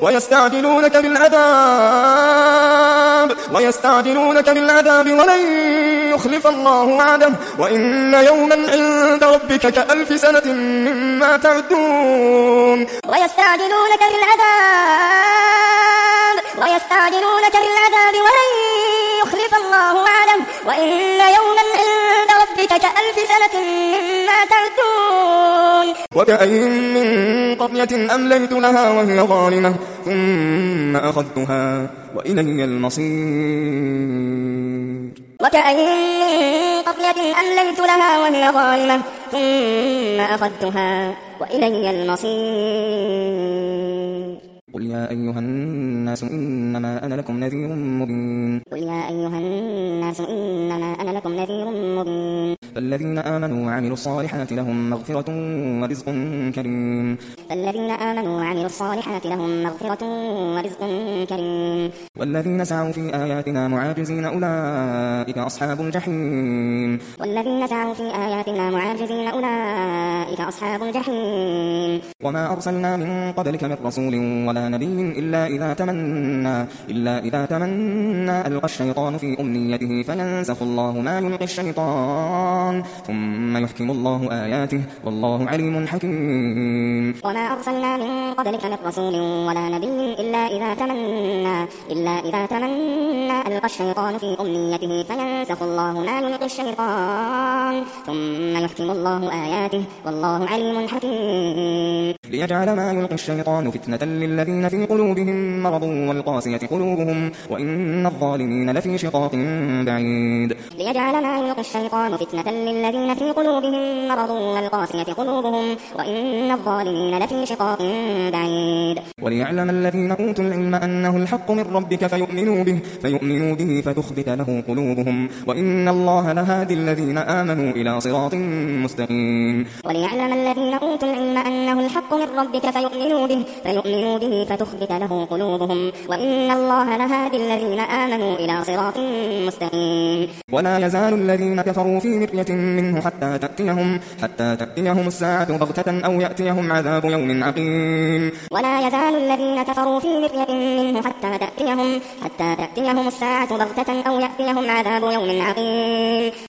ويستعجلونك بالعذاب ولن يخلف الله وعده وإن يوما عند ربك كألف سنة مما تعدون ويستعجلونك بالعذاب ولن يخلف الله وعده وإن يوما عند ربك كألف سنة مما تعدون وكأين من قرية أمليت لها وهي ظالمة ثم أخذتها وإلي المصير وكأين من قرية أمليت لها وهي ظالمة ثم أخذتها وإلي المصير قل يا أيها الناس إنما أنا لكم نذير مبين فالذين آمنوا وعملوا الصالحات لهم مغفرة ورزق كريم والذين سعوا في آياتنا معاجزين أولئك أصحاب الجحيم وما أرسلنا من قبلك من رسول ولا نبي إلا إذا تمنى ألقى الشيطان في أمنيته فينسخ الله ما يلقي الشيطان ثم يحكم الله آياته والله عليم حكيم وما أرسلنا من قبلك من رسول ولا نبي إلا إذا تمنى ألقى الشيطان في أمنيته فينسخ الله ما يلقي الشيطان ثم يحكم الله آياته والله عليم حكيم ليجعل ما يلقي الشيطان فتنة للذين في قلوبهم مرض والقاسية قلوبهم وإن الظالمين لفي شقاق بعيد ليجعل ما يلقي الشيطان فتنة للذين في قلوبهم مرض والقاسية قلوبهم وإن الظالمين لفي شقاق بعيد وليعلم الذين أوتوا العلم أنه الحق من ربك فيؤمنوا به فتخبت له قلوبهم وإن الله لهادي الذين آمنوا إلى صراط مستقيم وليعلم الذين أوتوا العلم أنه الحق من ربك فيؤمنوا به فتخبت له قلوبهم وإن الله لهادي الذين آمنوا إلى صراط مستقيم ولا يزال الذين كفروا في مرية منه حتى تأتيهم الساعة بغتة أو يأتيهم عذاب يوم عقيم ولا يزال الذين كفروا في مرية منه حتى تأتيهم الساعة بغتة أو يأتيهم عذاب يوم عقيم